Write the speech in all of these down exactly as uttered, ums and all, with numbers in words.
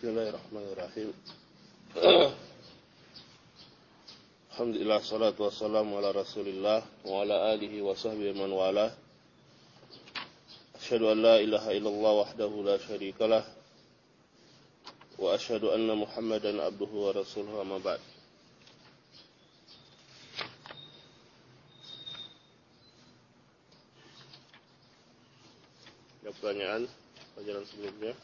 Bismillahirrahmanirrahim. Alhamdulillah, salatu wassalamu ala rasulillah wa ala alihi wa sahbihi man wala. Asyhadu an la ilaha illallah wahdahu la syarikalah wa asyhadu anna Muhammadan abduhu wa rasuluhu, amma ba'd. Ada pertanyaan pelajaran sebelumnya?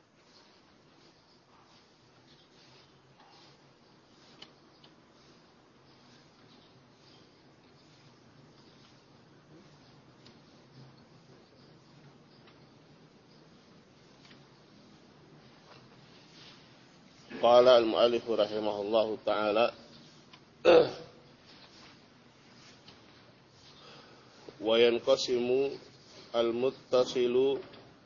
Qala al-mu'allif rahimahullahu ta'ala wa yanqasimu al-muttasilu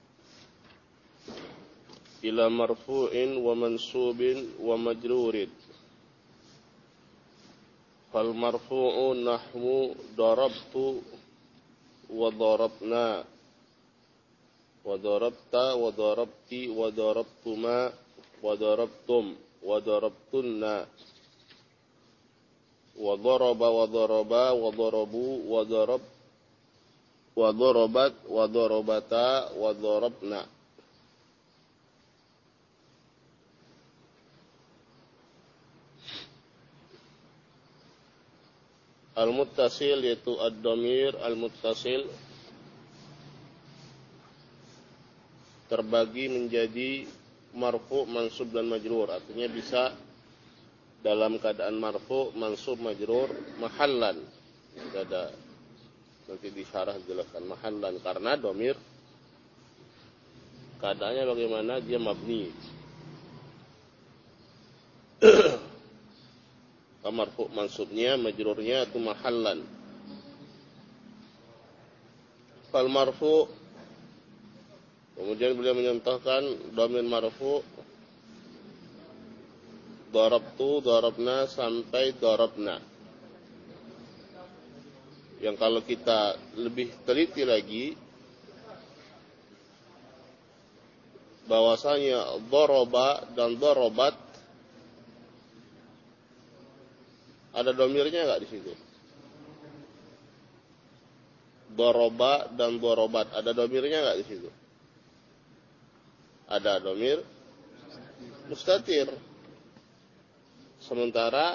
ila marfu'in wa mansubin wa majrurin. Fal marfu'u nahwu darabtu wa darabna wa darabta wa darabti wa darabtuma wa darabtum wa darabtunna wa daraba wa daraba wa darabu wa darab wa darabat wa darabata wa darabna. Al-muttasil yaitu ad-dhamir al-muttasil terbagi menjadi marfu, mansub dan majrur. Artinya bisa dalam keadaan marfu, mansub, majrur, mahallan. Ada nanti di syarah dijelaskan mahallan karena dhamir keadaannya bagaimana, dia mabni. Marfu mansubnya, majrurnya itu mahallan. Fal marfu, kemudian beliau menyontohkan dhamir marfu darabtu, darabna sampai darabna. Yang kalau kita lebih teliti lagi bahwasanya daraba dan darabat ada dhamirnya enggak di situ? Daraba dan darabat ada dhamirnya enggak di situ? Ada dhamir mustatir. Sementara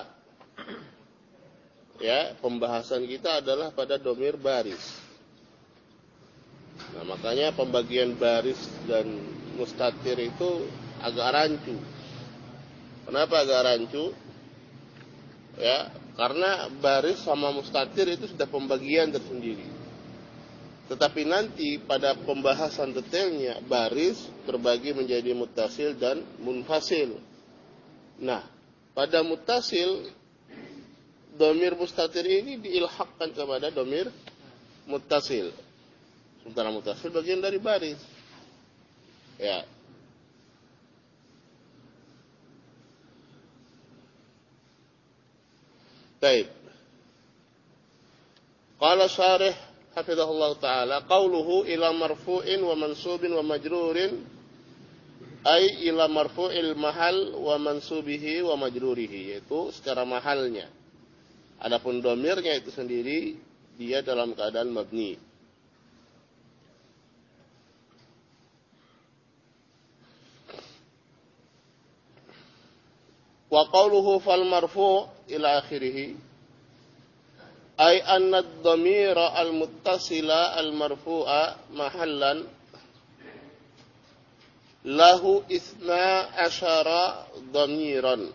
ya pembahasan kita adalah pada dhamir baris. Nah, makanya pembagian baris dan mustatir itu agak rancu. Kenapa agak rancu? Ya, karena baris sama mustatir itu sudah pembagian tersendiri. Tetapi nanti pada pembahasan detailnya baris terbagi menjadi muttasil dan munfasil. Nah, pada muttasil dhamir mustatir ini diilhaqkan kepada dhamir muttasil. Sementara muttasil bagian dari baris. Ya. Baik. Qala syarih hafizahullah ta'ala qauluhu ila marfu'in wa mansubin wa majrurin ay ila marfu'il mahal wa mansubihi wa majrurihi, yaitu secara mahalnya. Adapun dhamirnya itu sendiri dia dalam keadaan mabni. Wa qawluhu fal marfu' ila akhirih ay anna ad-dhamira al-muttasila al-marfu'a mahallan lahu ithna asyara dhamiran.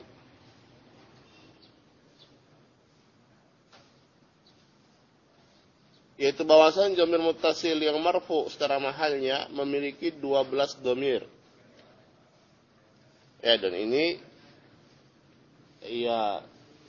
Yaitu bahwasan dhamir muttasil yang marfu secara mahalnya memiliki dua belas dhamir. Ya, dan ini ya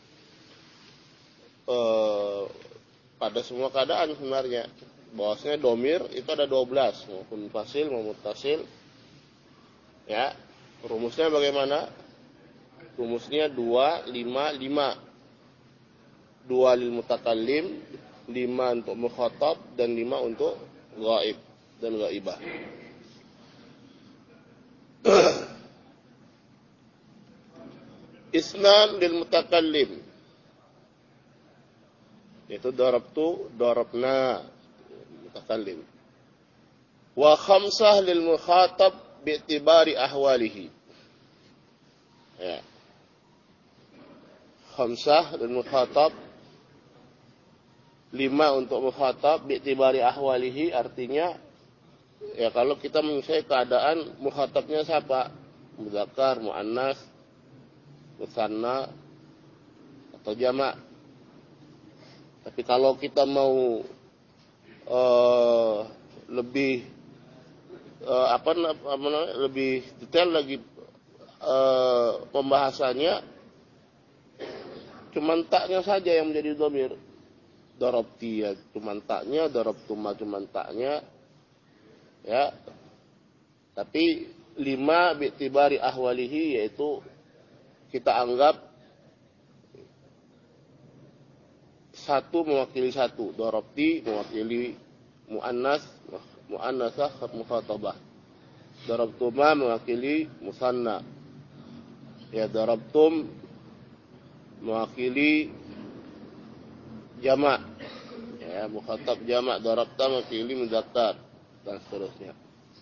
eh, pada semua keadaan sebenarnya bahwasanya dhamir itu ada dua belas, maupun fasil maupun muttasil. Ya, rumusnya bagaimana? Rumusnya dua, lima, lima. Dua lil mutakallim, lima untuk mukhatab, dan lima untuk ghaib dan ghaibah. Isnan lil mutakallim, yaitu darabtu, darabna, mutakallim. Wa khamsah lil mukhatab bi'tibari ahwalihi. Ya. Khamsah lil mukhatab, lima untuk mukhatab bi'tibari ahwalihi, artinya ya kalau kita menyesuaikan keadaan mukhatabnya siapa? Mudzakkar, muannas, musanna atau jamak. Tapi kalau kita mau uh, lebih uh, apa namanya lebih detail lagi uh, pembahasannya, cuman taknya saja yang menjadi dhamir. Darabti ya cuman taknya, darabtuma cuman taknya, ya. Tapi lima bi'tibari ahwalihi, yaitu kita anggap satu mewakili satu. Darabti mewakili muannas, muannasah, mukhatabah. Darabtuma mewakili musanna. Ya, darabtum mewakili jamak. Ya, mukhatab jamak, darabta mewakili mudzakkar dan seterusnya.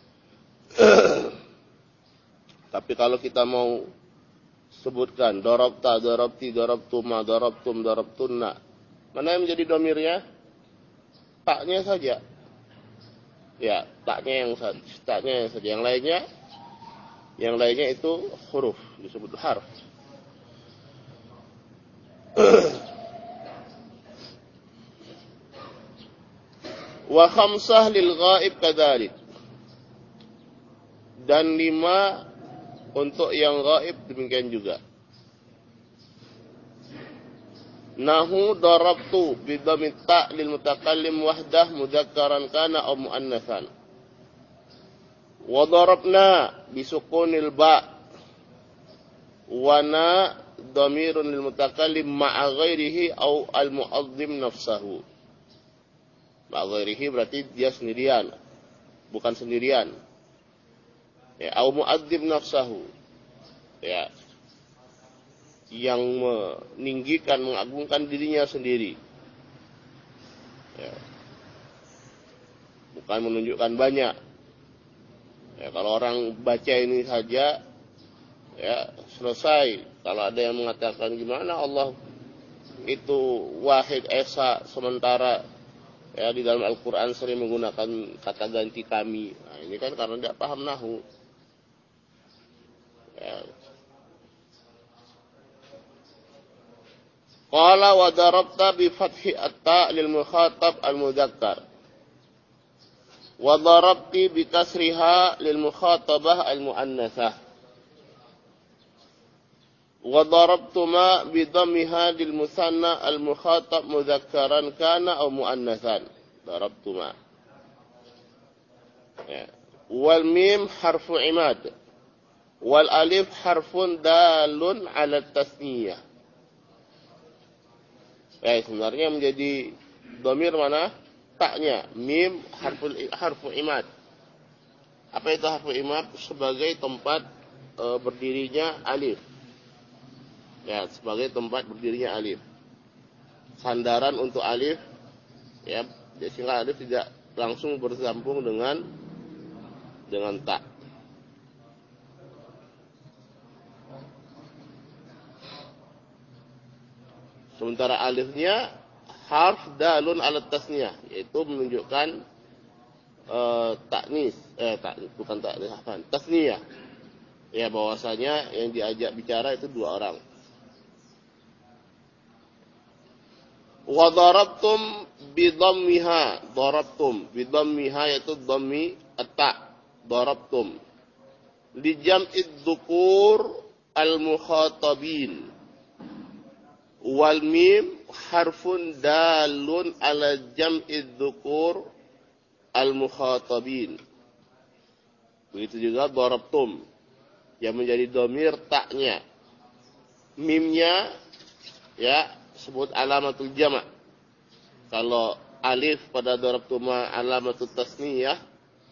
Tapi kalau kita mau sebutkan darabta, darabti, darabtuma, darabtum, darabtunna, mana yang menjadi dhamirnya? Taknya saja. Ya, taknya yang taknya yang saja. Yang lainnya, yang lainnya itu huruf, disebut harf. Wa khamsah lil ghaib kadzalik. Dan lima untuk yang ghaib demikian juga. Nahu darabtu bi dhammi ta' lil mutakallim wahdah mudzakkaran kana aw muannatsan. Wa darabna bi sukunil ba' wa na dhamirun lil mutakallim ma'a ghairihi aw al mu'azzim nafsahu. Ma'a ghairihi berarti dia sendirian, bukan sendirian. Ya, aw mu'azzim nafsahu. Ya, yang meninggikan, mengagungkan dirinya sendiri. Ya. Bukan menunjukkan banyak. Ya, kalau orang baca ini saja, ya selesai. Kalau ada yang mengatakan gimana Allah itu wahid esa, sementara ya di dalam Al-Quran sering menggunakan kata ganti kami. Nah, ini kan karena tidak paham nahu. Ya. Qala wa darabta bi fathi at-ta' lil mukhatab al-mudzakkar. Wa darabti bi kasriha lil mukhatabah al-muannasah. Wa darabtuma bi dhammiha lil musanna al-mukhatab mudzakkaran kana aw muannasan. Darabtuma. Ya. Wal mim harfu imad. Wal alif harfun dalun ala tasniyah. Ya, sebenarnya menjadi dhamir mana? Taknya. Mim harfu harfu imad. Apa itu harfu imad? Sebagai tempat e, berdirinya alif. Ya, sebagai tempat berdirinya alif. Sandaran untuk alif, ya, sehingga alif tidak langsung bersambung dengan dengan tak. Sementara alifnya harf dalun ala tasniyah, yaitu menunjukkan e, taknis, eh tak, bukan taknis, apa? Tasniyah. Ya, bahwasanya yang diajak bicara itu dua orang. Wa darabtum bi dhammiha, darabtum bi dhammiha, yaitu dhammi at-ta, darabtum. Li jam'id dzukur al-mukhatabin. Wal mim harfun dalun ala jam'id dzukur al-mukhatabin. Begitu juga darabtum yang menjadi dhamir taknya. Mimnya ya sebut alamatul jama'. Kalau alif pada darabtuma alamatul tasniyah,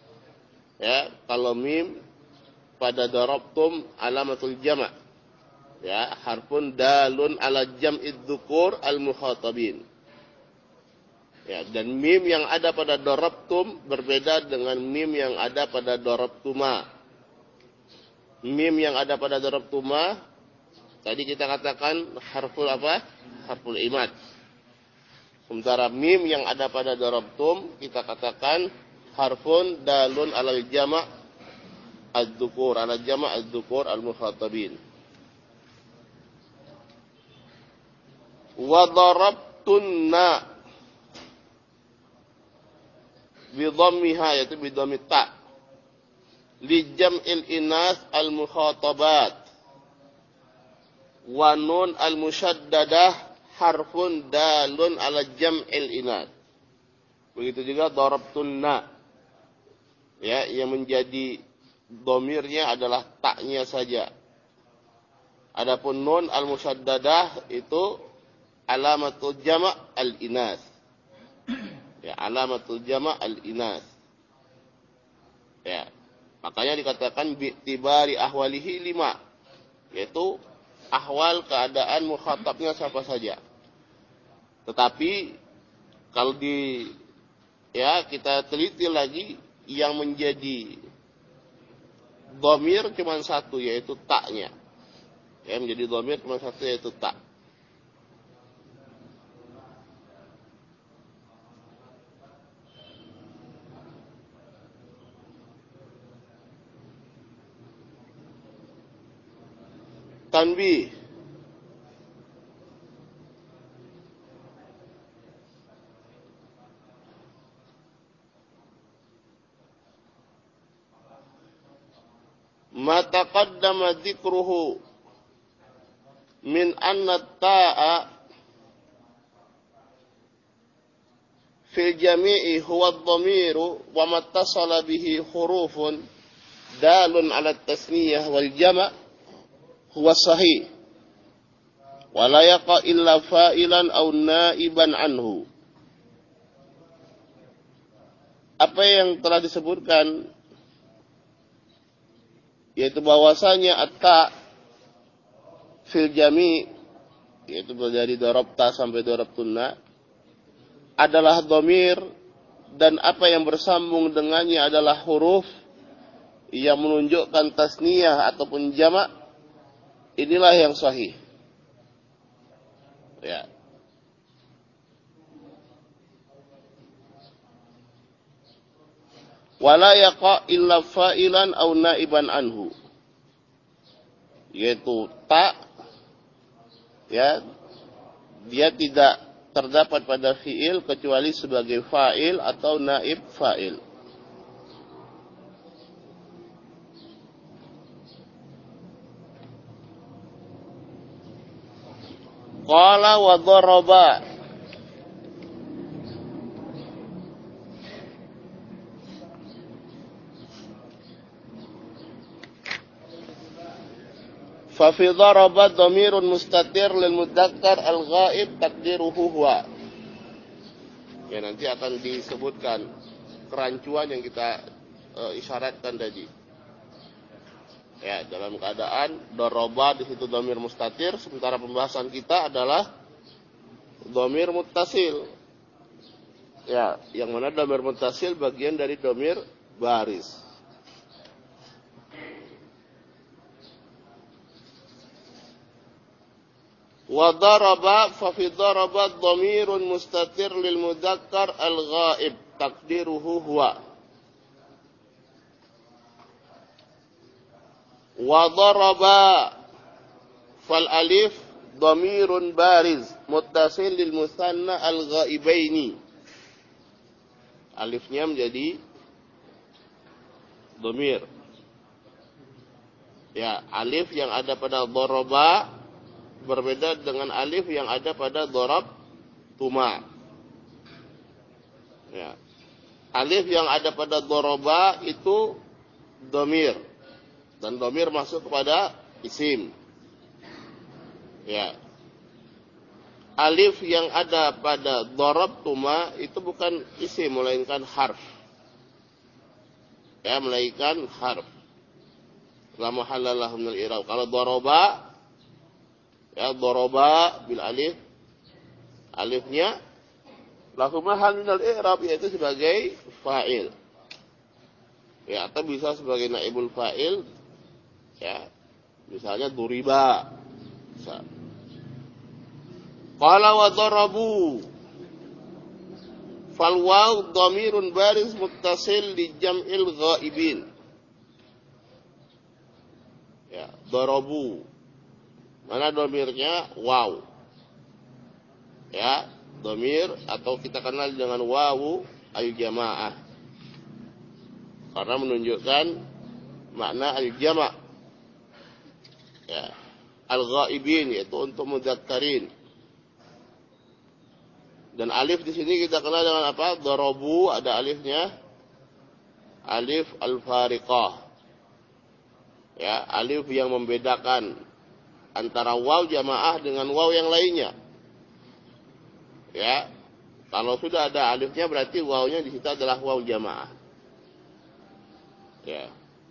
ya, kalau mim pada darabtum alamatul jama'. Ya, harfun dalun ala jam'id dzukur al-mukhatabin. Ya, dan mim yang ada pada darabtum berbeda dengan mim yang ada pada darabtuma. Mim yang ada pada darabtuma tadi kita katakan harful apa? Harful imad. Sementara mim yang ada pada darabtum kita katakan harfun dalun alal jama' ad-dzukur, ala jama' ad-dzukur al-mukhatabin. Wa darabtunna bidhammiha, yaitu bidhammi ta, li jam'il inas al-mukhatabat, wa nun al-musyaddadah harfun dalun ala jam'il inas. Begitu juga darabtunna, ya, yang menjadi dhamirnya adalah taknya saja. Adapun nun al-musyaddadah itu alamatul jama' al-inas. Ya, alamatul jama' al-inas. Ya, makanya dikatakan bi'tibari ahwalihi lima, yaitu ahwal keadaan mukhatabnya siapa saja. Tetapi kalau di ya kita teliti lagi, yang menjadi dhamir cuma satu, yaitu taknya. Ya, menjadi dhamir cuma satu, yaitu tak. Tanbih. Ma taqaddama dzikruhu min anna ta'a fil jami'i huwa ad-dhamiru wa mattasala bihi hurufun dalun 'ala at-tasniyah wal jama' huwa sahih wa la yaqa illa fa'ilan aw na'iban anhu. Apa yang telah disebutkan, yaitu bahwasanya at-ta fil jami', yaitu dari darabta sampai darabtunna, adalah dhamir, dan apa yang bersambung dengannya adalah huruf yang menunjukkan tasniyah ataupun jama'. Inilah yang sahih. Ya. Wala yaqa illa fa'ilan aw na'iban anhu. Yaitu ta, ya, dia tidak terdapat pada fi'il kecuali sebagai fa'il atau naib fa'il. Qala wa dharaba. Fa fi dharaba dhamirun mustatir lil mudzakkar al ghaib taqdiruhu huwa. Ya, nanti akan disebutkan kerancuan yang kita uh, isyaratkan tadi. Ya, dalam keadaan dharaba di situ dhamir mustatir, sementara pembahasan kita adalah dhamir muttasil. Ya, yang mana dhamir muttasil bagian dari dhamir baris. Wa daraba fa fi daraba dhamirun mustatir lil mudzakkar al ghaib taqdiruhu huwa. Wa daraba fal alif dhamirun bariz muttasil lil musanna al ghaibaini. Alifnya menjadi dhamir. Ya, alif yang ada pada daraba berbeda dengan alif yang ada pada darab tuma. Ya. Alif yang ada pada daraba itu dhamir, dan dhamir masuk kepada isim. Ya. Alif yang ada pada darab tuma itu bukan isim, melainkan harf. Ya, melainkan harf. La mahalla lahu minal i'rab. Kalau daraba Ya, doroba bil alif. Alifnya lahu mahal minal i'rab, yaitu sebagai fa'il. Ya, atau bisa sebagai naibul fa'il. Ya. Misalnya duriba. Bisa. Qala wa darabu. Fal waw dhamirun baris muttasil li jam'il ghaibin. Ya, darabu. Mana dhamirnya? Waw. Ya, dhamir atau kita kenal dengan wawu al jamaah. Karena menunjukkan makna al jama'. Ya, al ghaibin, yaitu untuk mudzakkarin. Dan alif di sini kita kenal dengan apa? Darabu, ada alifnya. Alif al-fariqah. Ya, alif yang membedakan antara waw jamaah dengan waw yang lainnya. Ya, kalau sudah ada alifnya berarti wawnya di situ adalah waw jamaah. Ya.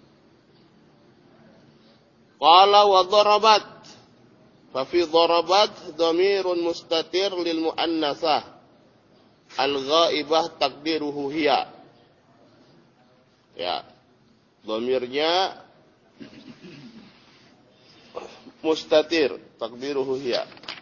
Qala wa darabat. Fa fi darabat dhamirun mustatir lil muannasah. Al-ghaibah takdiruhu hiya. Ya. Dhamirnya mustatir, takdiruhu hiya.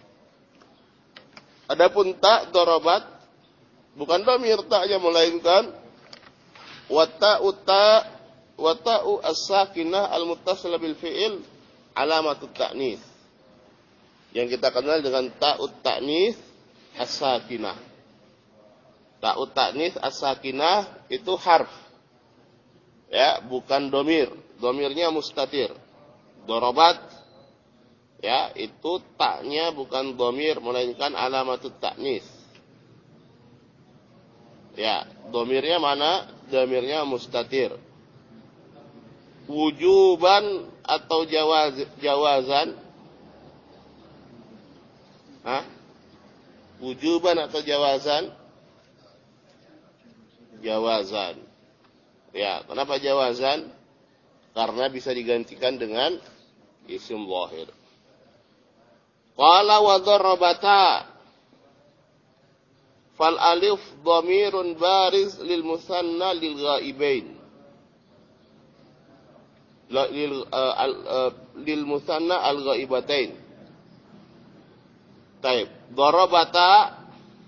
Adapun ta darabat bukan dhamir ta'nya, melainkan wa ta'u ta wa ta'u as-sakinah al-muttasil bil fi'il alamatut ta'nis. Yang kita kenal dengan ta'ut ta'nis as-sakinah. Ta'ut ta'nis as-sakinah itu harf. Ya, bukan dhamir. Dhamirnya mustatir. Darabat, ya, itu taknya bukan dhamir melainkan alamatut ta'nis. Ya, dhamirnya mana? Dhamirnya mustatir. Wujuban atau jawaz, jawazan? Hah? Wujuban atau jawazan? Jawazan. Ya, kenapa jawazan? Karena bisa digantikan dengan isim zahir. Qala wa darabata. Fal alif dhamirun bariz lil musanna lil ghaibain. Lil uh, al, uh, lil musanna al ghaibatain. Baik, darabata,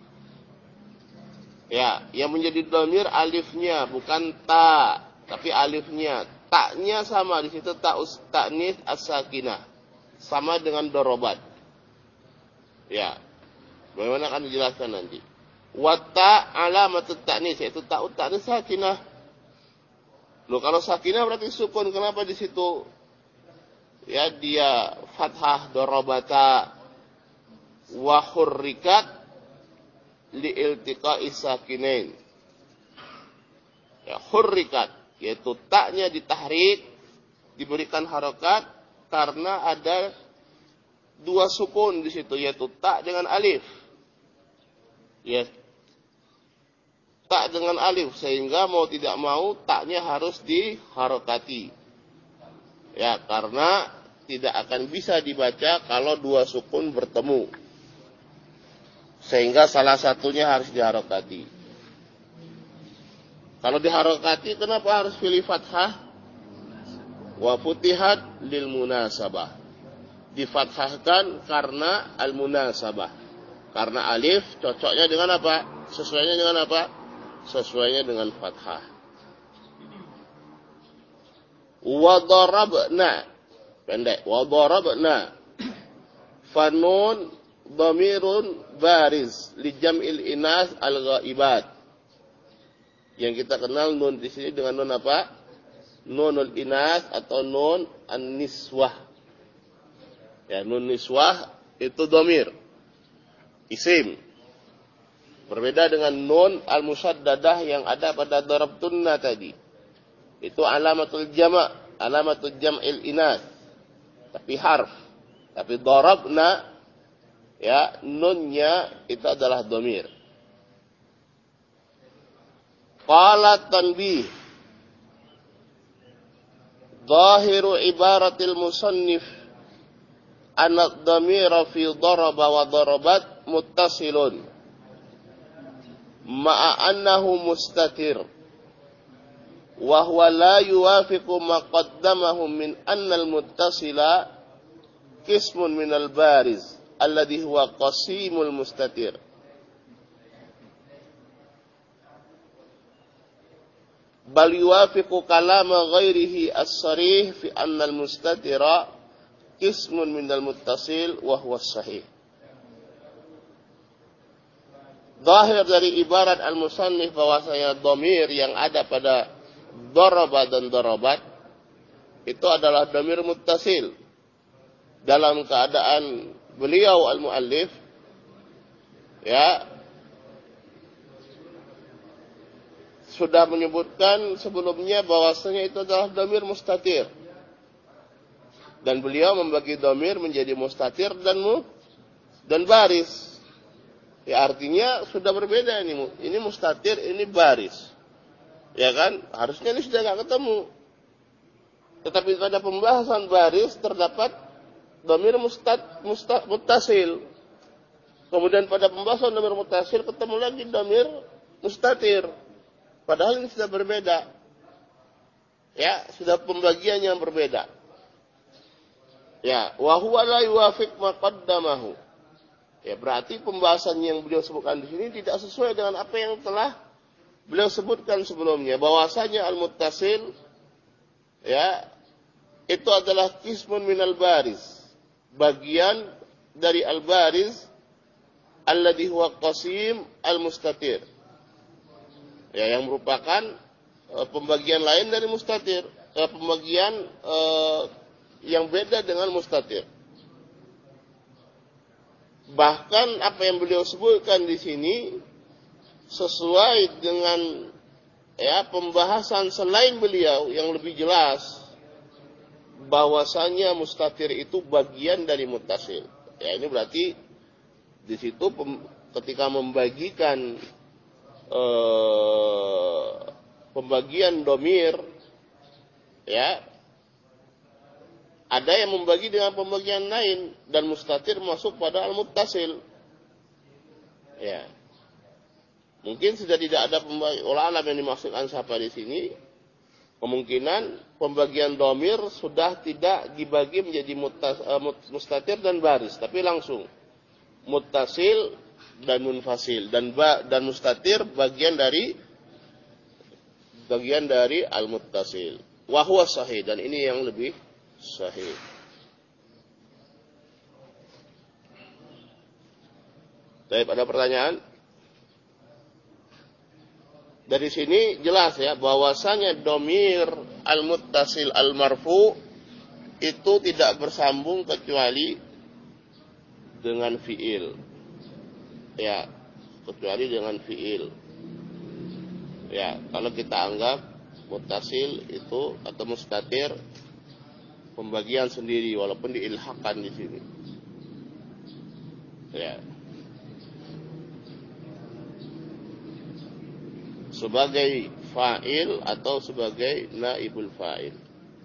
ya, yang menjadi dhamir alifnya bukan ta, tapi alifnya. Taknya sama di situ, ta'us ta'nis as-sakinah. Sama dengan darabat. Ya. Bagaimana akan dijelaskan nanti. Wa ta alamatut ta'nis, yaitu ta'ut ta'nis sakinah. Loh, kalau sakinah berarti sukun, kenapa di situ ya dia fathah darabata wa hurrikat li iltiqa'i sakinain. Ya, hurrikat, yaitu taknya ditahrik, diberikan harokat karena ada dua sukun di situ, yaitu tak dengan alif. Ya, tak dengan alif, sehingga mau tidak mau taknya harus diharokati. Ya, karena tidak akan bisa dibaca kalau dua sukun bertemu. Sehingga salah satunya harus diharokati. Kalau diharokati, kenapa harus pilih fathah? Wa futihat lil munasabah. Difathahkan karena al munasabah. Karena alif cocoknya dengan apa? Sesuainya dengan apa? Sesuainya dengan fathah. Wa darabna. Pendek. Wa darabna. Fanun dhamirun bariz li jam'il inas al-ghaibat. Yang kita kenal nun di sini dengan nun apa? Nunul inas atau nun an-niswah. Ya, nun niswah itu dhamir, isim. Berbeda dengan nun al-musyaddadah yang ada pada darabtunna tadi. Itu alamatul jama', alamatul jam'il inas. Tapi harf. Tapi darabna, ya, nunnya itu adalah dhamir. Qala tanbih. Zahiru ibaratil musannif anna dhamira fi daraba wa darabat muttasilun ma'a annahu mustatir wa huwa la yuwafiqu ma qaddamahum min anna al-muttasila qismun min al-bariz alladhi huwa qasimul mustatir. Bal yuwafiqu kalama ghairihi as-sarih fi anna al-mustatira qismun min al-muttasil wa huwa sahih. Zahir dari ibarat al-musannif bahwasanya dhamir yang ada pada daraba dan darabat itu adalah dhamir muttasil dalam keadaan beliau al-muallif ya sudah menyebutkan sebelumnya bahwasanya itu adalah dhamir mustatir. Dan beliau membagi dhamir menjadi mustatir dan mu, dan baris. Ya artinya sudah berbeda ini. Ini mustatir, ini baris. Ya kan? Harusnya ini sudah enggak ketemu. Tetapi pada pembahasan baris terdapat dhamir mustat, mustat, muttasil. Kemudian pada pembahasan dhamir muttasil ketemu lagi dhamir mustatir. Padahal ini sudah berbeda. Ya, sudah pembagian yang berbeda. Ya, wa huwa la yuwafiq ma qaddamahu. Ya, berarti pembahasan yang beliau sebutkan di sini tidak sesuai dengan apa yang telah beliau sebutkan sebelumnya, bahwasanya al-muttasil ya, itu adalah qismun minal baris. Bagian dari al-baris alladhi huwa qasim al-mustatir. Ya, yang merupakan e, pembagian lain dari mustatir, e, pembagian e, yang beda dengan mustatir. Bahkan apa yang beliau sebutkan di sini sesuai dengan ya pembahasan selain beliau yang lebih jelas bahwasanya mustatir itu bagian dari muttasil. Ya, ini berarti di situ pem, ketika membagikan Eh, pembagian domir ya ada yang membagi dengan pembagian lain dan mustatir masuk pada al-muttasil ya mungkin sudah tidak ada pembagi olah alam yang dimaksudkan siapa di sini. Kemungkinan pembagian domir sudah tidak dibagi menjadi muttas, uh, mustatir dan baris tapi langsung muttasil dan munfasil dan ba, dan mustatir bagian dari bagian dari al-muttasil. Wa huwa sahih, dan ini yang lebih sahih. Baik, ada pertanyaan? Dari sini jelas ya bahwasanya dhamir al-muttasil al-marfu itu tidak bersambung kecuali dengan fiil. Ya, kecuali dengan fiil. Ya, kalau kita anggap muttasil itu atau mustatir pembagian sendiri walaupun diilhaqkan di sini. Ya. Sebagai fa'il atau sebagai naibul fa'il.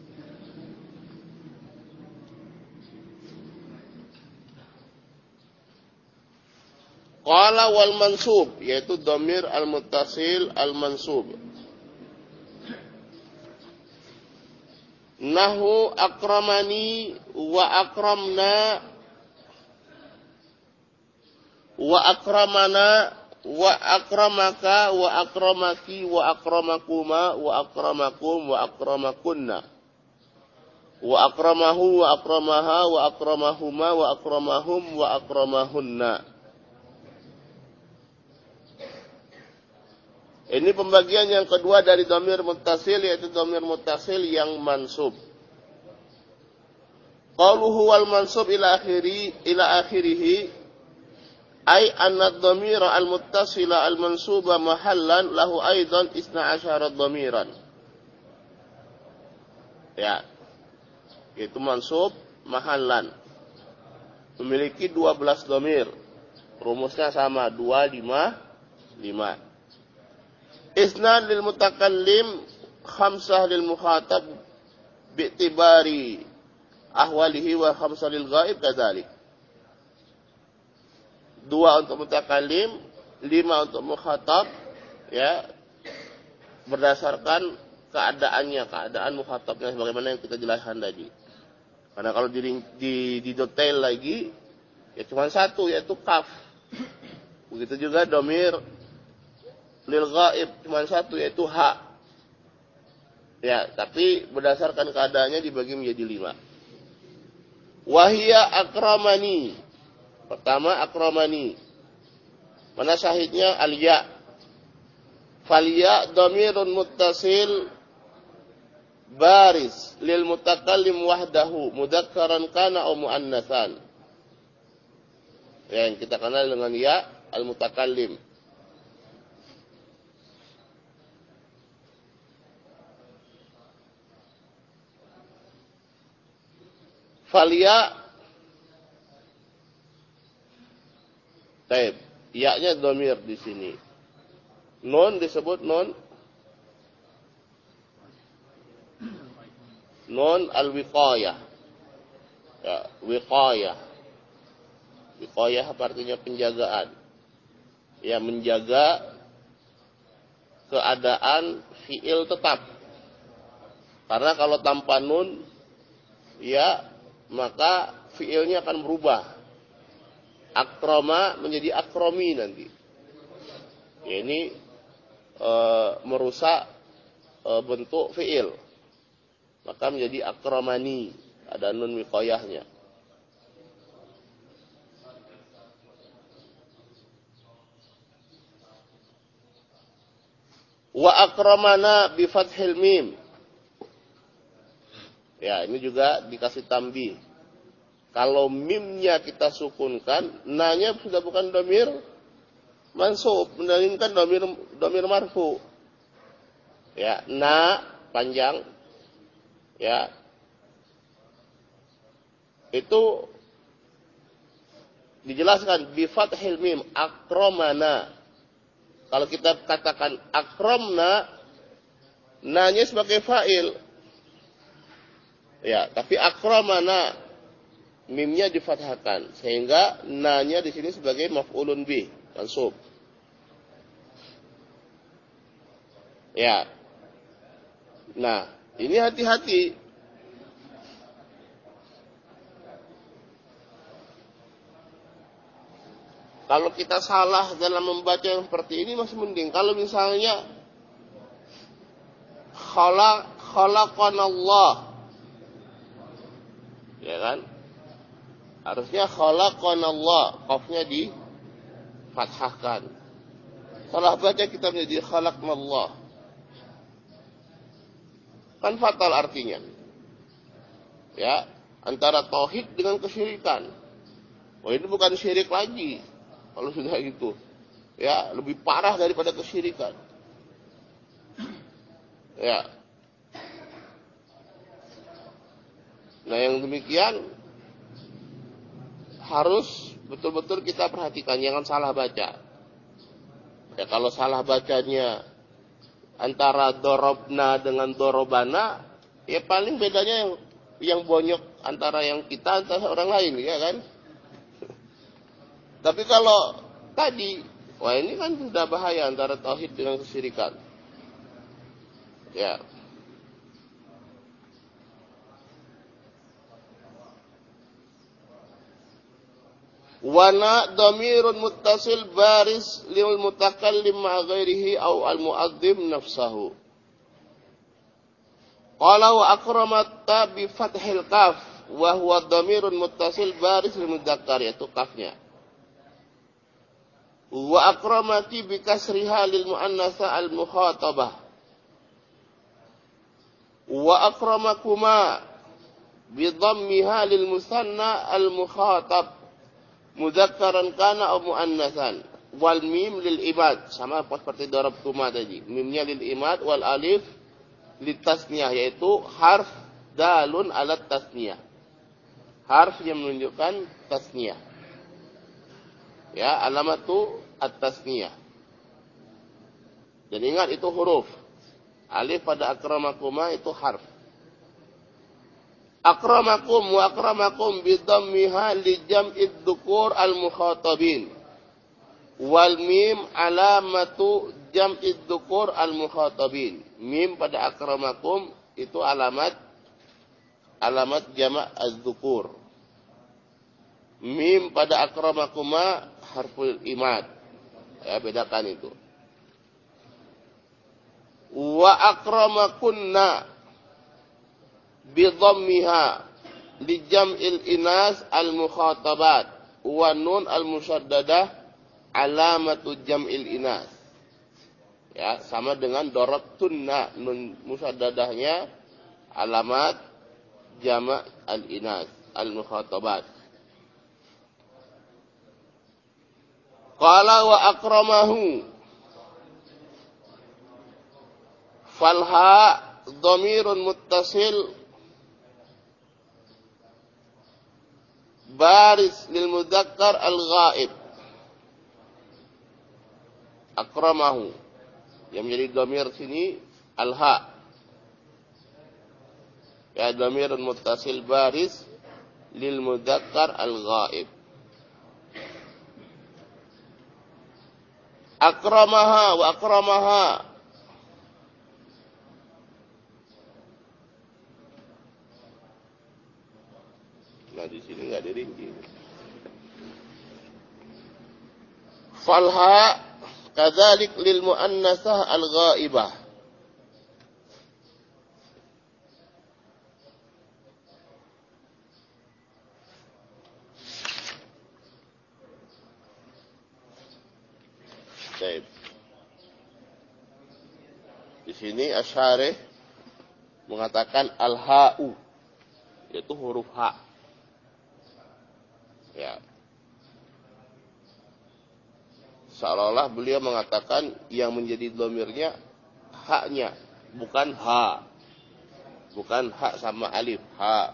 Qala wal mansub, yaitu dhamir al-muttasil al-mansub. Nahu akramani wa akramna wa akramana wa akramaka wa akramaki wa akramakuma wa akramakum wa akramakunna wa akramahu wa akramaha wa akramahuma wa akramahum wa akramahunna. Ini pembagian yang kedua dari dhamir muttasil, yaitu dhamir muttasil yang mansub. Qauluhu wal mansub ila akhiri ila akhirih ay anna dhamira al muttasila al mansuba mahallan lahu aidan isna asyara dhamiran. Ya. Itu mansub mahallan. Memiliki dua belas dhamir. Rumusnya sama dua lima lima. Isnan lil mutakallim, khamsah lil mukhatab bi'tibari ahwalihi wa khamsa lil ghaib kadzalik. Dua untuk mutakallim, lima untuk mukhatab, ya, berdasarkan keadaannya, keadaan mukhatabnya sebagaimana yang kita jelaskan tadi. Karena kalau di, di, di detail lagi, ya cuma satu, yaitu kaf. Begitu juga domir lil ghaib, cuma satu, yaitu ha. Ya, tapi berdasarkan keadaannya dibagi menjadi lima. Wahia akramani. Pertama akramani. Mana syahidnya? Al-ya. Fal-ya dhamirun muttasil baris lil mutakallim wahdahu mudakkaran kana aw muannatsan. Yang kita kenal dengan ya al-mutakallim. Fal-ya, baik, ya-nya dhamir di sini. Nun disebut nun nun al-wiqayah. Ya, wiqayah. Wiqayah artinya penjagaan. Ya, menjaga keadaan fiil tetap. Karena kalau tanpa nun, ya, maka fiilnya akan berubah. Akroma menjadi akromi nanti. Ya, ini e, merusak e, bentuk fiil. Maka menjadi akromani. Ada nun wiqayahnya. Wa akramana bi fathil mim. Ya, ini juga dikasih tambih. Kalau mimnya kita sukunkan, nanya sudah bukan domir mansub, melainkan domir domir marfu. Ya, na panjang. Ya. Itu dijelaskan bi fathil mim, akramana. Kalau kita katakan akramna, nanya sebagai fa'il. Ya, tapi akramana mimnya difathahkan sehingga nanya di sini sebagai maf'ulun bih, mansub. Ya. Nah, ini hati-hati. Kalau kita salah dalam membaca yang seperti ini masih mending. Kalau misalnya khalaq khalaqanallah, ya kan? Harusnya khalaqanallah, qafnya di fathahkan. Salah baca kita menjadi khalaqnallah. Kan fatal artinya. Ya, antara tauhid dengan kesyirikan. Oh, ini bukan syirik lagi. Kalau sudah gitu. Ya, lebih parah daripada kesyirikan. Ya. Nah, yang demikian harus betul-betul kita perhatikan, jangan salah baca. Ya, kalau salah bacanya antara dorobna dengan dorobana, ya paling bedanya yang yang bonyok antara yang kita antara orang lain, ya kan? Tapi kalau tadi, wah ini kan sudah bahaya antara tauhid dengan kesyirikan. Ya. Wana dhamirun muttasil baris lil mutakallim ma ghairihi aw al mu'azzim nafsahu. Qala wa akramata bi fathil kaf wa huwa dhamirun muttasil baris lil mudzakkar, yaitu kafnya. Wa akramati bi kasriha lil muannatsa al mukhatabah. Wa akramakuma bi dhammiha lil musanna al mukhatab mudzakkaran kana atau muannatsan. Wal mim lil imad, sama seperti darabtuma tadi. Mimnya lil imad, wal alif lit tasniyah, yaitu harf dalun ala tasniyah. Harf yang menunjukkan tasniyah. Ya, alamatu at-tasniyah. Dan ingat itu huruf. Alif pada akramakuma itu harf. Akramakum wa akramakum bidhammiha li jam'id dhukur al-mukhatabin. Wal mim alamatu jam'id dhukur al-mukhatabin. Mim pada akramakum itu alamat alamat jama' az-dhukur. Mim pada akramakuma harful imad. Ya, bedakan itu. Wa akramakunna bidhammiha li jam'il inas al-mukhatabat wa nun al-musyaddadah alamatu jam'il inas. Ya, sama dengan darabtunna, nun musyaddadahnya alamat jama' al-inas al-mukhatabat. Qala wa akramahu falha dhamirun muttasil baris lil mudzakkar al ghaib. Akramahu yang menjadi dhamir sini al ha. Ya, dhamirun muttasil baris lil mudzakkar al ghaib. Akramaha wa akramaha nah di sini nggak dirinci. Falha kadzalik lil muannasah al ghaibah. Baik. Di sini Asy'arih mengatakan al-ha'u, yaitu huruf ha. Ya. Seolah-olah beliau mengatakan yang menjadi dhamirnya haknya, bukan ha. Bukan ha sama alif, ha.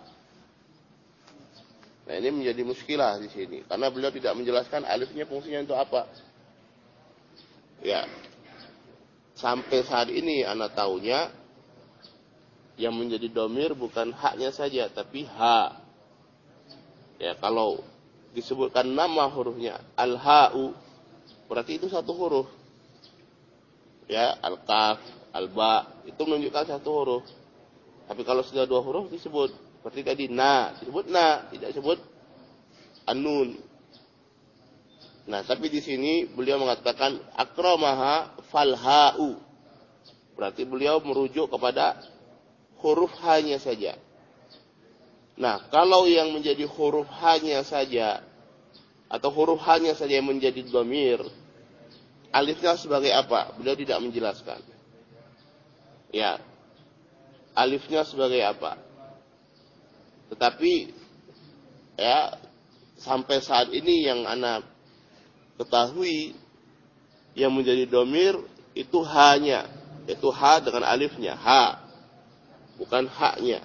Nah, ini menjadi muskilah di sini karena beliau tidak menjelaskan alifnya fungsinya untuk apa. Ya. Sampai saat ini anak taunya yang menjadi dhamir bukan haknya saja tapi ha. Ya, kalau disebutkan nama hurufnya al-ha'u berarti itu satu huruf. Ya, al-kaf, al-ba itu menunjukkan satu huruf. Tapi kalau sudah dua huruf disebut seperti tadi na, disebut na, tidak disebut an-nun. Nah, tapi di sini beliau mengatakan akramaha falha'u. Berarti beliau merujuk kepada huruf hanya saja. Nah, kalau yang menjadi huruf hanya saja atau huruf hanya saja yang menjadi dhamir, alifnya sebagai apa? Beliau tidak menjelaskan. Ya. Alifnya sebagai apa? Tetapi ya sampai saat ini yang ana ketahui yang menjadi dhamir itu hanya, itu ha dengan alifnya, ha, bukan haknya.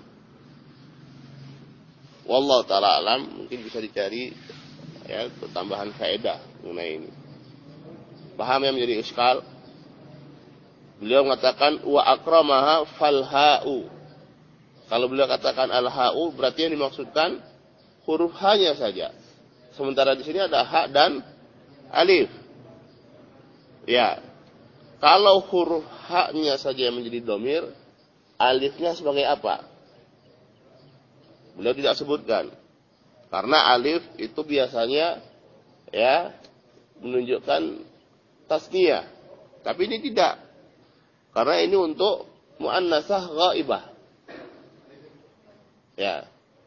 Wallahu ta'ala alam, mungkin bisa dicari ya tambahan faedah mengenai ini. Paham yang menjadi iskal? Beliau mengatakan wa akramaha falha'u. Kalau beliau katakan al-ha'u berarti yang dimaksudkan huruf hanya saja. Sementara di sini ada ha dan alif. Ya. Kalau huruf haknya saja yang menjadi dhamir, alifnya sebagai apa? Beliau tidak sebutkan. Karena alif itu biasanya ya menunjukkan tasniyah. Tapi ini tidak. Karena ini untuk muannasah ghaibah. Ya.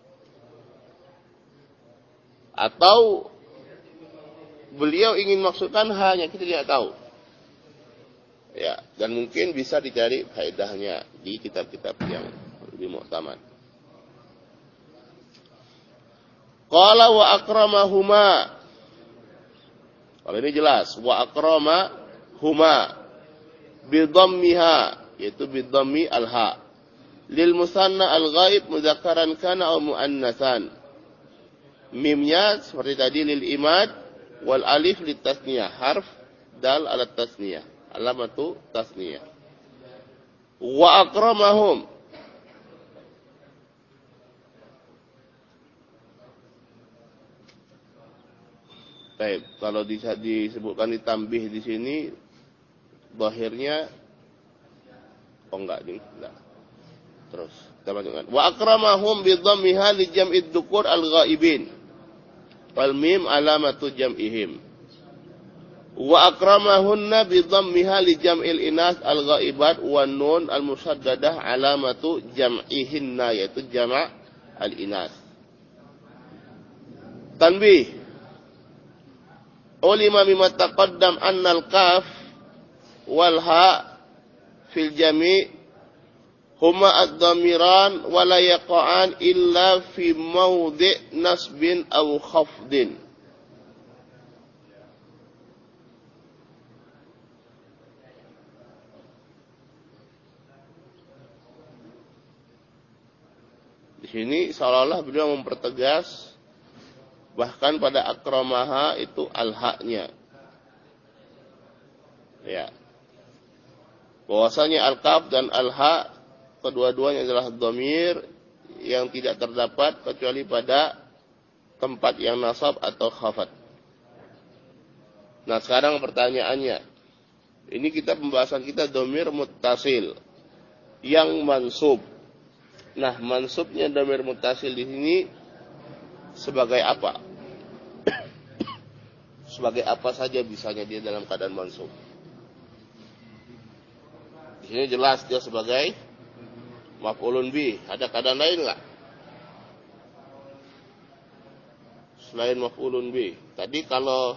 Atau beliau ingin maksudkan hanya, kita tidak tahu. Ya, dan mungkin bisa dicari faedahnya di kitab-kitab yang lebih muhtamad. Qala wa akramahuma. Kalau ini jelas, wa akramahuma bidhammiha, yaitu bidhammi al-ha. Lil musanna al-ghaib mudzakkaran kana aw muannasan. Mimnya seperti tadi lil imad, wal alif lit tasniyah, harf dal ala tasniyah, alamatu tasniyah. Wa akramahum Baik, kalau disebutkan di tambih di sini zahirnya oh enggak nih, enggak. Terus kita lanjutkan. Wa akramahum bi dhammiha li jam'id dzukur al-ghaibin. Wal mim alamatu jam'ihim. Wa akramahunna bi dhammiha li jam'il inas al-ghaibat wan nun al-musaddadah alamatu jam'ihinna, yaitu jama' al-inas. Tanbih. Ulima mimma taqaddam anna al-kaf wal ha fil jami' huma ad-dhamiran wa la yaqa'an illa fi mawdi' nasbin aw khafdin. Di sini seolah-olah beliau mempertegas bahkan pada akramaha itu al-ha-nya. Ya. Bahwasanya al-kaf dan al-ha kedua-duanya adalah dhamir yang tidak terdapat kecuali pada tempat yang nasab atau khafat. Nah, sekarang pertanyaannya. Ini kita pembahasan kita dhamir muttasil yang mansub. Nah, mansubnya dhamir muttasil di sini sebagai apa? Sebagai apa saja bisanya dia dalam keadaan mansub. Di sini jelas dia sebagai maf'ulun bih. Ada keadaan lain enggak? Selain maf'ulun bih. Tadi kalau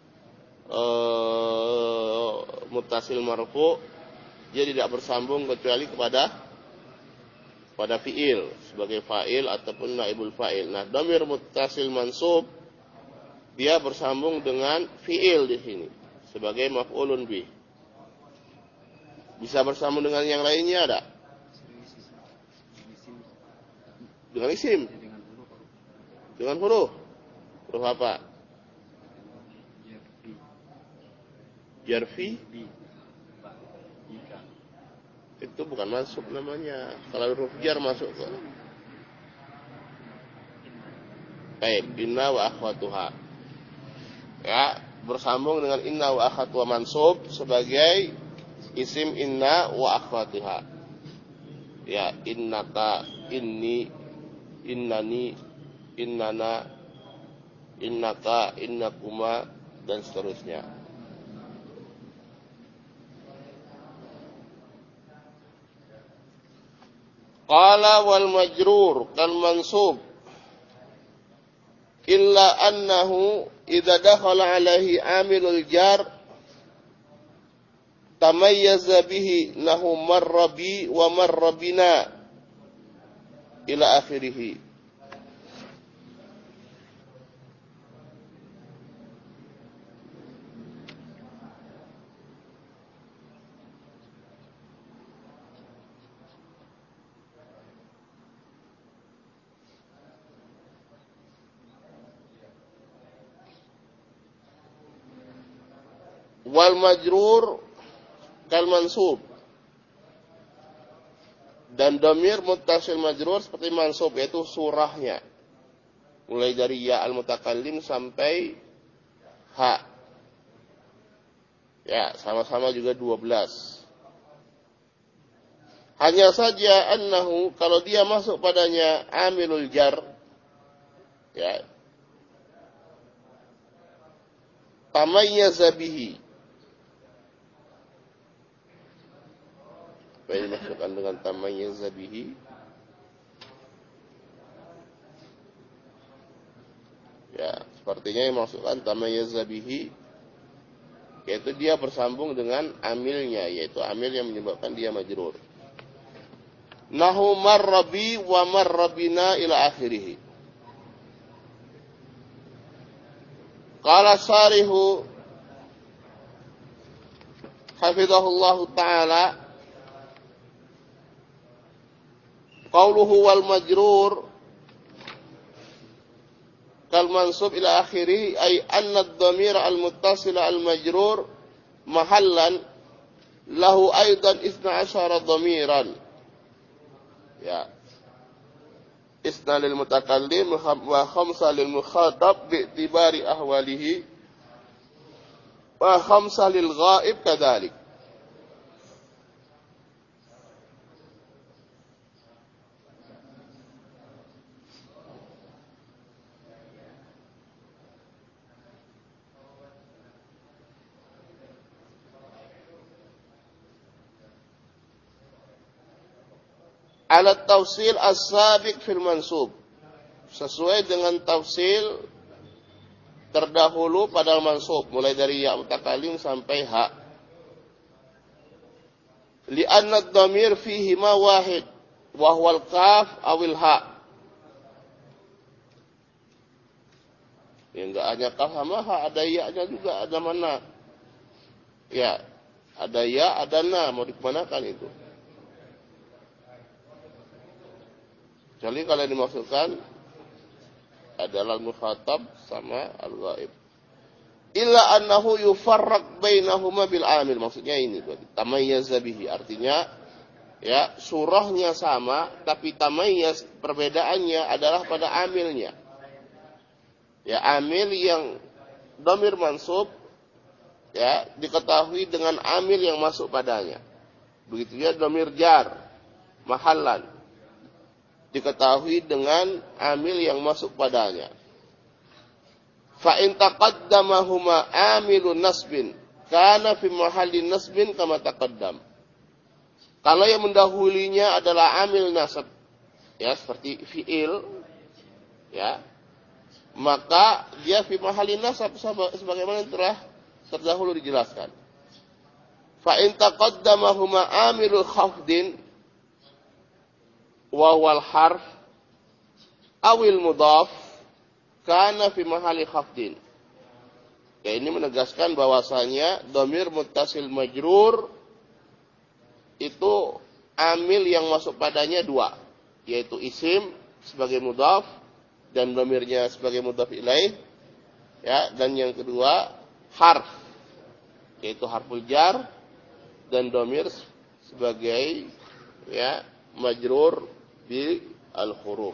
ee, muttasil marfu, dia tidak bersambung kecuali kepada pada fi'il sebagai fa'il ataupun naibul fa'il. Nah, dhamir muttasil mansub dia bersambung dengan fi'il di sini sebagai maf'ulun bih. Bisa bersambung dengan yang lainnya ada? Dengan isim. Dengan huruf. Huruf apa? Jarfi. Itu bukan masuk namanya. Kalau huruf jar masuk ke. Baik, inna wa akhwatuha. Ya, bersambung dengan inna wa akhwatuha mansub sebagai isim inna wa akhwatuha. Ya, innaka, inni, innani, innana, innaka, innakuma dan seterusnya. Qala wal majrur kal mansub illa annahu idza dakhala alaihi amilul jar tamayyaza bihi nahu marra bi wa marra bina ila akhirih. Wal majrur kal mansub. Dan dhamir muttasil majrur seperti mansub, yaitu surahnya. Mulai dari ya al-mutakallim sampai ha. Ya, sama-sama juga dua belas. Hanya saja annahu kalau dia masuk padanya amilul jar, ya, tamayyaza bihi. Apa yang dimaksudkan dengan tamayyaza bihi? Ya, sepertinya yang dimaksudkan tamayyaza bihi yaitu dia bersambung dengan amilnya, yaitu amil yang menyebabkan dia majrur. Nahu marrabi wa marrabina ila akhirih. Qala sarihu hafizahullahu ta'ala qauluhu wal majrur kal mansub ila akhirih ay anna ad-dhamir al-muttasil al-majrur mahallan lahu aidan isna asyara dhamiran. Ya. Isna lil mutakallim wa khamsa lil mukhatab bi'tibari ahwalihi Wa khamsah lil ghaib kadzalik. Ala tafsil as-sabiq fil mansub, sesuai dengan tafsil terdahulu pada mansub, mulai dari ya mutakalim sampai ha. Li'anna ad-dhamir fihi ma wahid wa huwa al-kaf awil ha. Ya enggak hanya kaf sama ha, ada ya-nya juga, ada mana. Ya, ada ya, ada na, mau dikemanakan itu? Kecuali kalau dimaksudkan adalah al-mukhatab sama al-ghaib. Illa annahu yufarraq bainahuma bil amil. Maksudnya ini berarti tamayyaza bihi. Artinya ya, surahnya sama tapi tamayyaz perbedaannya adalah pada amilnya. Ya, amil yang dhamir mansub ya diketahui dengan amil yang masuk padanya. Begitu ya dhamir jar mahallan diketahui dengan amil yang masuk padanya. Fa in taqaddamahuma amilun nasbin kana fi mahallin nasbin kama taqaddam. Kalau yang mendahulunya adalah amil nasab ya seperti fiil ya, maka dia fi mahallin nasab sebagaimana telah terdahulu dijelaskan. Fa in taqaddamahuma amilul khafdin wa wal harf awil mudhaf kana fi mahalli khafdin. Ya, ini menegaskan bahwasanya dhamir muttasil majrur itu amil yang masuk padanya dua, yaitu isim sebagai mudhaf dan dhamirnya sebagai mudhaf ilaih ya, dan yang kedua harf yaitu harful jar dan dhamir sebagai ya majrur bi al-huruf.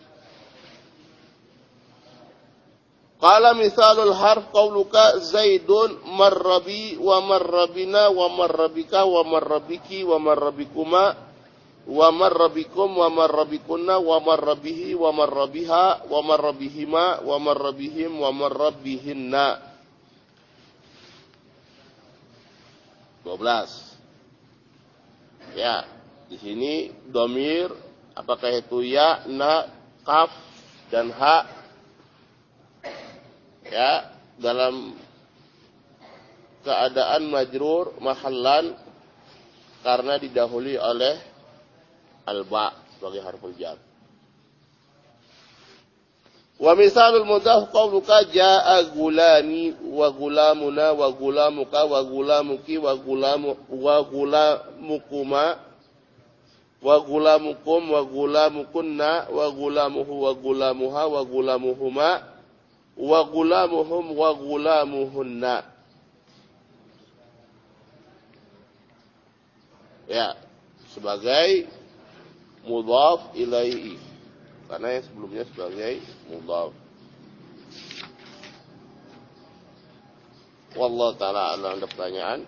Qala misalul harf qauluka Zaidun marrabi wa marrabina wa marrabika wa marrabiki wa marrabikuma wa marrabikum wa marrabikunna wa marrabihi wa marrabiha wa marrabihima wa marrabihim wa marrabihinna. dua belas. Ya, di sini dhamir apakah itu ya, na, kaf, dan ha ya dalam keadaan majrur mahallan karena didahului oleh al-ba sebagai harful jar. Wa misalul mudhaf qauluka jaa gulami wa gulamuna wa gulamuka wa gulamuki wa gulamu wa gulamukuma wa gulamukum wa gulamukunna wa gulamuhu wa gulamuha wa gulamuhuma wa gulamuhum wa gulamuhunna. Ya, sebagai mudhaf ilaihi karena yang sebelumnya sebagai mudhaf. Wallahu taala a'lam. Ada pertanyaan?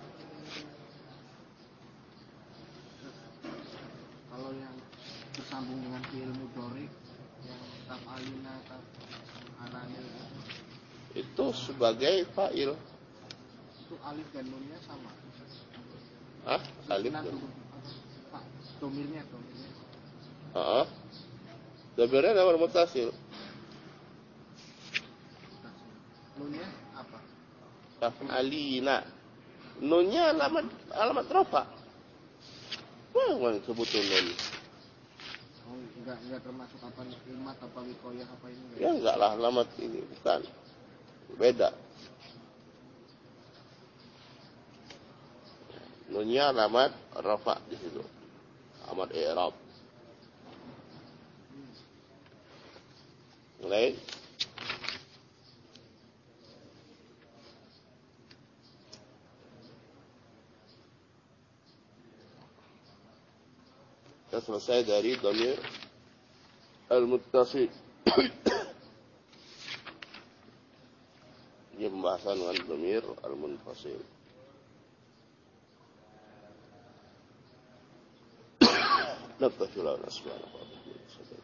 Kalau yang bersambung dengan fi'il mudhari yang taf'alina taf'alani itu sebagai fa'il. Itu alif dan nunnya sama. Hah? Alif dan Pak, domirnya domirnya. Heeh. Domirnya nama mutasil. Nunnya apa? Taf'alina. Nunnya alamat alamat rafa. Wah, mana sebutin nun? Oh, enggak enggak termasuk apa ilmat apa wikoyah apa ini enggak? Ya enggak lah, alamat ini bukan. Beda. Nunnya alamat rafa di situ. Alamat i'rab. Mulai. Kita selesai dari dhamir al-muttasil. Yang pembahasan dengan dhamir al-munfasil. Naktafi lahu subhanahu wa ta'ala.